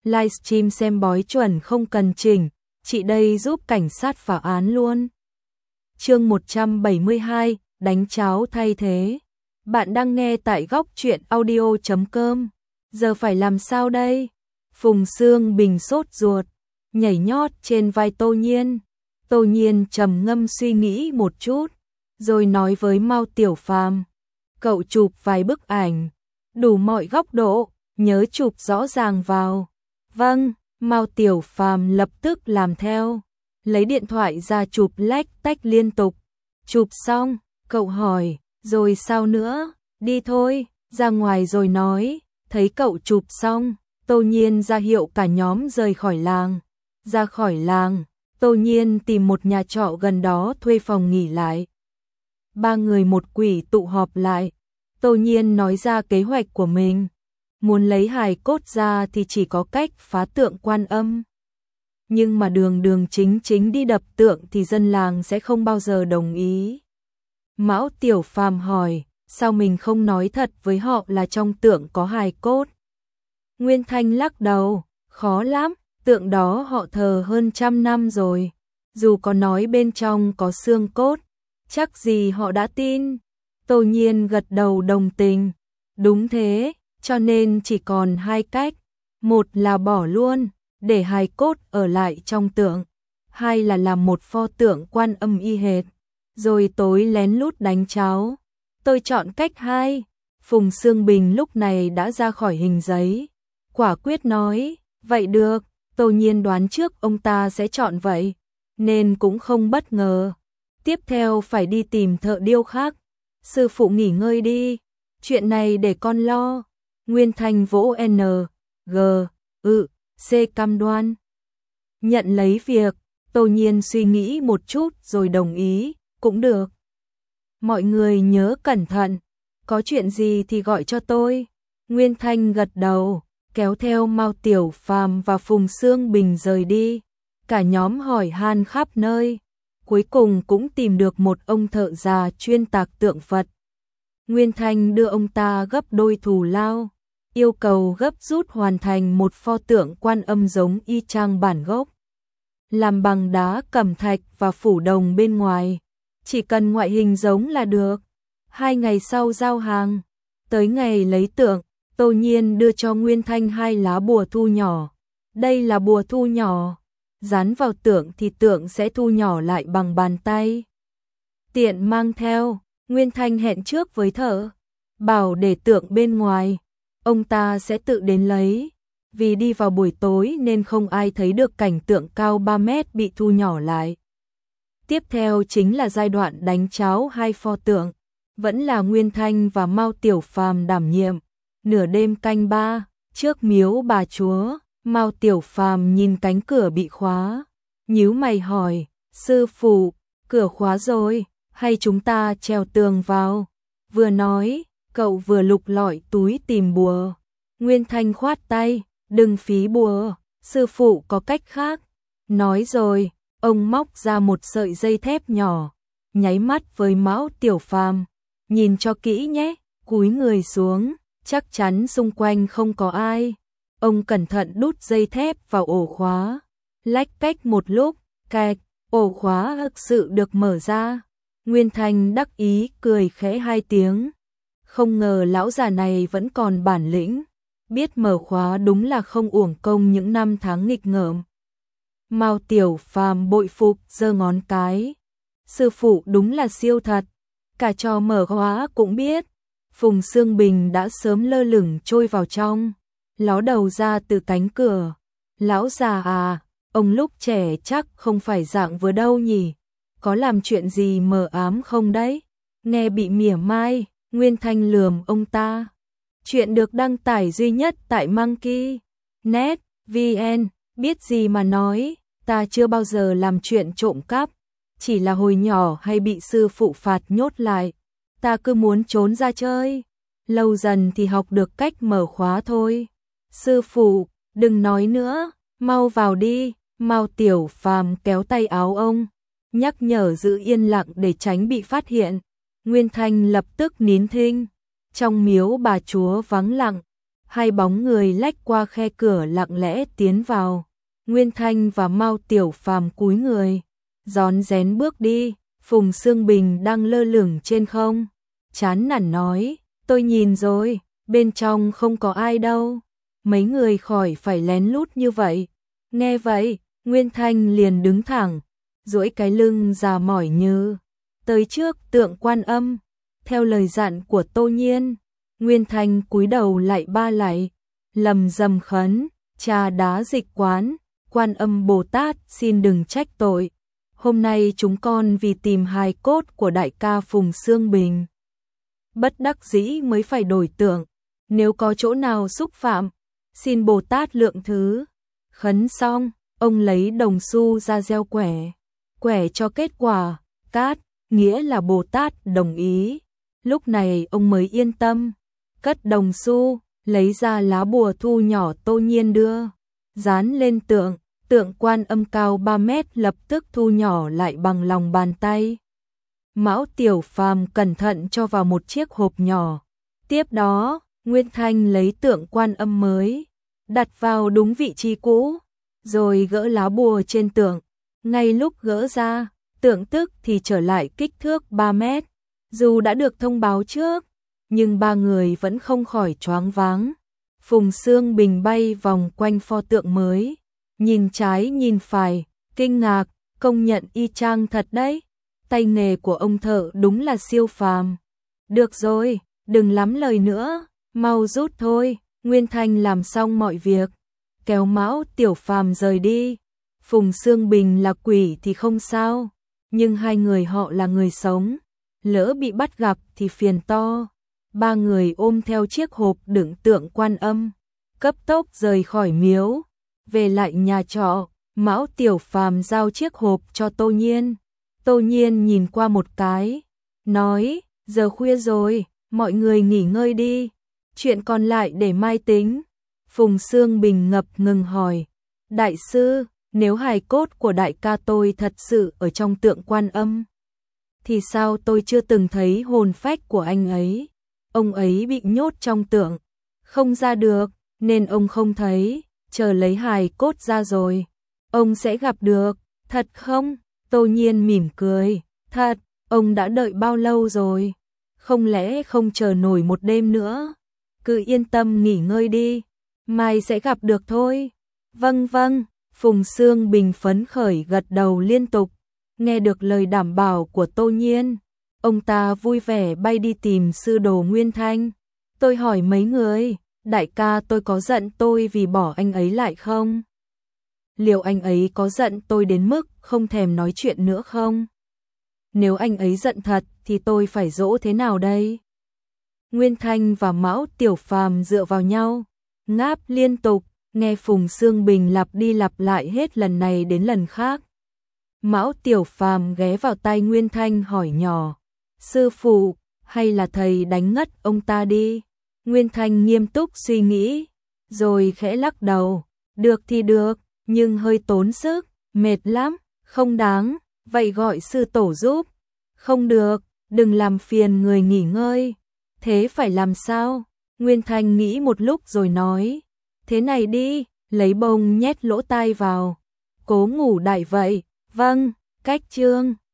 livestream xem bói chuẩn không cần chỉnh, chị đây giúp cảnh sát phá án luôn. Chương 172, đánh cháo thay thế. Bạn đang nghe tại góc truyện audio.com. Giờ phải làm sao đây? Phùng Sương Bình sốt ruột, nhảy nhót trên vai Tô Nhiên. Tô Nhiên trầm ngâm suy nghĩ một chút, rồi nói với Mao Tiểu Phàm, cậu chụp vài bức ảnh, đủ mọi góc độ, nhớ chụp rõ ràng vào. Vâng, Mao Tiểu Phàm lập tức làm theo, lấy điện thoại ra chụp lách tách liên tục. Chụp xong, cậu hỏi, rồi sao nữa? Đi thôi, ra ngoài rồi nói. Thấy cậu chụp xong, Tô Nhiên ra hiệu cả nhóm rời khỏi làng. Ra khỏi làng, Tô Nhiên tìm một nhà trọ gần đó thuê phòng nghỉ lại. 3 người một quỷ tụ họp lại. Tô Nhiên nói ra kế hoạch của mình. Muốn lấy hài cốt ra thì chỉ có cách phá tượng Quan Âm. Nhưng mà đường chính đi đập tượng thì dân làng sẽ không bao giờ đồng ý. Mão Tiểu Phàm hỏi, sao mình không nói thật với họ là trong tượng có hài cốt? Nguyên Thanh lắc đầu, khó lắm, tượng đó họ thờ hơn 100 năm rồi. Dù có nói bên trong có xương cốt, chắc gì họ đã tin. Tô Nhiên gật đầu đồng tình. Đúng thế, cho nên chỉ còn 2 cách. Một là bỏ luôn, để hài cốt ở lại trong tượng. 2 là làm một pho tượng Quan Âm y hệt, rồi tối lén lút đánh cháo. Tôi chọn cách 2. Phùng Sương Bình lúc này đã ra khỏi hình giấy, quả quyết nói, vậy được. Tô Nhiên đoán trước ông ta sẽ chọn vậy, nên cũng không bất ngờ. Tiếp theo phải đi tìm thợ điêu khác. Sư phụ nghỉ ngơi đi, chuyện này để con lo. Nguyên Thanh vỗ N, G, C cam đoan. Nhận lấy việc, Tô Nhiên suy nghĩ một chút rồi đồng ý, cũng được. Mọi người nhớ cẩn thận, có chuyện gì thì gọi cho tôi. Nguyên Thanh gật đầu, kéo theo Mao Tiểu Phàm và Phùng Sương Bình rời đi. Cả nhóm hỏi han khắp nơi, cuối cùng cũng tìm được một ông thợ già chuyên tạc tượng Phật. Nguyên Thanh đưa ông ta gấp đôi thù lao, yêu cầu gấp rút hoàn thành một pho tượng Quan Âm giống y chang bản gốc, làm bằng đá cẩm thạch và phủ đồng bên ngoài. Chỉ cần ngoại hình giống là được. 2 ngày sau giao hàng, tới ngày lấy tượng, Tô Nhiên đưa cho Nguyên Thanh 2 lá bùa thu nhỏ. Đây là bùa thu nhỏ, dán vào tượng thì tượng sẽ thu nhỏ lại bằng bàn tay. Tiện mang theo, Nguyên Thanh hẹn trước với thợ, bảo để tượng bên ngoài, ông ta sẽ tự đến lấy. Vì đi vào buổi tối nên không ai thấy được cảnh tượng cao 3 mét bị thu nhỏ lại. Tiếp theo chính là giai đoạn đánh cháo 2 pho tượng, vẫn là Nguyên Thanh và Mao Tiểu Phàm đảm nhiệm. Nửa đêm canh 3, trước miếu bà chúa, Mao Tiểu Phàm nhìn cánh cửa bị khóa, nhíu mày hỏi, sư phụ, cửa khóa rồi, hay chúng ta trèo tường vào? Vừa nói, cậu vừa lục lọi túi tìm bùa. Nguyên Thanh khoát tay, đừng phí bùa, sư phụ có cách khác. Nói rồi, ông móc ra một sợi dây thép nhỏ, nháy mắt với Mão Tiểu Phàm, nhìn cho kỹ nhé, cúi người xuống, chắc chắn xung quanh không có ai. Ông cẩn thận đút dây thép vào ổ khóa, lách cách một lúc, cạch, ổ khóa thực sự được mở ra. Nguyên Thanh đắc ý cười khẽ 2 tiếng, không ngờ lão già này vẫn còn bản lĩnh, biết mở khóa đúng là không uổng công những năm tháng nghịch ngợm. Mao Tiểu Phàm bội phục giơ ngón cái, sư phụ đúng là siêu thật, cả trò mở khóa cũng biết. Phùng Sương Bình đã sớm lơ lửng trôi vào trong, ló đầu ra từ cánh cửa. Lão già à, ông lúc trẻ chắc không phải dạng vừa đâu nhỉ, có làm chuyện gì mờ ám không đấy? Nghe bị mỉa mai, Nguyên Thanh lườm ông ta. Chuyện được đăng tải duy nhất tại Monkey.net VN, biết gì mà nói, ta chưa bao giờ làm chuyện trộm cắp, chỉ là hồi nhỏ hay bị sư phụ phạt nhốt lại, ta cứ muốn trốn ra chơi, lâu dần thì học được cách mở khóa thôi. Sư phụ, đừng nói nữa, mau vào đi. Mao Tiểu Phàm kéo tay áo ông, nhắc nhở giữ yên lặng để tránh bị phát hiện. Nguyên Thanh lập tức nín thinh. Trong miếu bà chúa vắng lặng, Hai bóng người lách qua khe cửa lặng lẽ tiến vào. Nguyên Thanh và Mao Tiểu Phàm cúi người, rón rén bước đi. Phùng Xương Bình đang lơ lửng trên không, chán nản nói, tôi nhìn rồi, bên trong không có ai đâu. Mấy người khỏi phải lén lút như vậy. Nghe vậy, Nguyên Thanh liền đứng thẳng, duỗi cái lưng già mỏi như tới trước tượng Quan Âm. Theo lời dặn của Tô Nhiên, Nguyên Thanh cúi đầu lạy ba lạy, lầm rầm khấn, Trà Đá Dịch Quán, Quan Âm Bồ Tát xin đừng trách tội. Hôm nay chúng con vì tìm hài cốt của đại ca Phùng Xương Bình, bất đắc dĩ mới phải đổi tượng, nếu có chỗ nào xúc phạm, xin Bồ Tát lượng thứ. Khấn xong, ông lấy đồng xu ra gieo quẻ cho kết quả, cát, nghĩa là Bồ Tát đồng ý. Lúc này ông mới yên tâm, cất đồng xu, lấy ra lá bùa thu nhỏ Tô Nhiên đưa, dán lên tượng. Tượng Quan Âm cao 3 mét lập tức thu nhỏ lại bằng lòng bàn tay. Mão Tiểu Phàm cẩn thận cho vào một chiếc hộp nhỏ. Tiếp đó, Nguyên Thanh lấy tượng Quan Âm mới, đặt vào đúng vị trí cũ, rồi gỡ lá bùa trên tượng. Ngay lúc gỡ ra, tượng tức thì trở lại kích thước 3 mét. Dù đã được thông báo trước, nhưng ba người vẫn không khỏi choáng váng. Phùng Xương Bình bay vòng quanh pho tượng mới, nhìn trái nhìn phải, kinh ngạc, công nhận y chang thật đấy. Tay nghề của ông thợ đúng là siêu phàm. Được rồi, đừng lắm lời nữa, mau rút thôi. Nguyên Thanh làm xong mọi việc, kéo Mão Tiểu Phàm rời đi. Phùng Xương Bình là quỷ thì không sao, nhưng hai người họ là người sống, lỡ bị bắt gặp thì phiền to. Ba người ôm theo chiếc hộp đựng tượng Quan Âm, cấp tốc rời khỏi miếu. Về lại nhà trọ, Mão Tiểu Phàm giao chiếc hộp cho Tô Nhiên. Tô Nhiên nhìn qua một cái, nói, giờ khuya rồi, mọi người nghỉ ngơi đi, chuyện còn lại để mai tính. Phùng Xương Bình ngập ngừng hỏi, đại sư, nếu hài cốt của đại ca tôi thật sự ở trong tượng Quan Âm, thì sao tôi chưa từng thấy hồn phách của anh ấy? Ông ấy bị nhốt trong tượng, không ra được, nên ông không thấy. Chờ lấy hài cốt ra rồi, ông sẽ gặp được, thật không? Tô Nhiên mỉm cười, thật, ông đã đợi bao lâu rồi? Không lẽ không chờ nổi một đêm nữa? Cứ yên tâm nghỉ ngơi đi, mai sẽ gặp được thôi. Vâng vâng, Phùng Xương Bình phấn khởi gật đầu liên tục. Nghe được lời đảm bảo của Tô Nhiên, ông ta vui vẻ bay đi tìm sư đồ Nguyên Thanh. Tôi hỏi mấy người, đại ca tôi có giận tôi vì bỏ anh ấy lại không? Liệu anh ấy có giận tôi đến mức không thèm nói chuyện nữa không? Nếu anh ấy giận thật thì tôi phải dỗ thế nào đây? Nguyên Thanh và Mão Tiểu Phàm dựa vào nhau, ngáp liên tục, nghe Phùng Xương Bình lặp đi lặp lại hết lần này đến lần khác. Mão Tiểu Phàm ghé vào tai Nguyên Thanh hỏi nhỏ, sư phụ, hay là thầy đánh ngất ông ta đi? Nguyên Thanh nghiêm túc suy nghĩ, rồi khẽ lắc đầu, được thì được, nhưng hơi tốn sức, mệt lắm, không đáng, vậy gọi sư tổ giúp. Không được, đừng làm phiền người nghỉ ngơi. Thế phải làm sao? Nguyên Thanh nghĩ một lúc rồi nói, thế này đi, lấy bông nhét lỗ tai vào, cố ngủ đại vậy. Vâng, cách chương.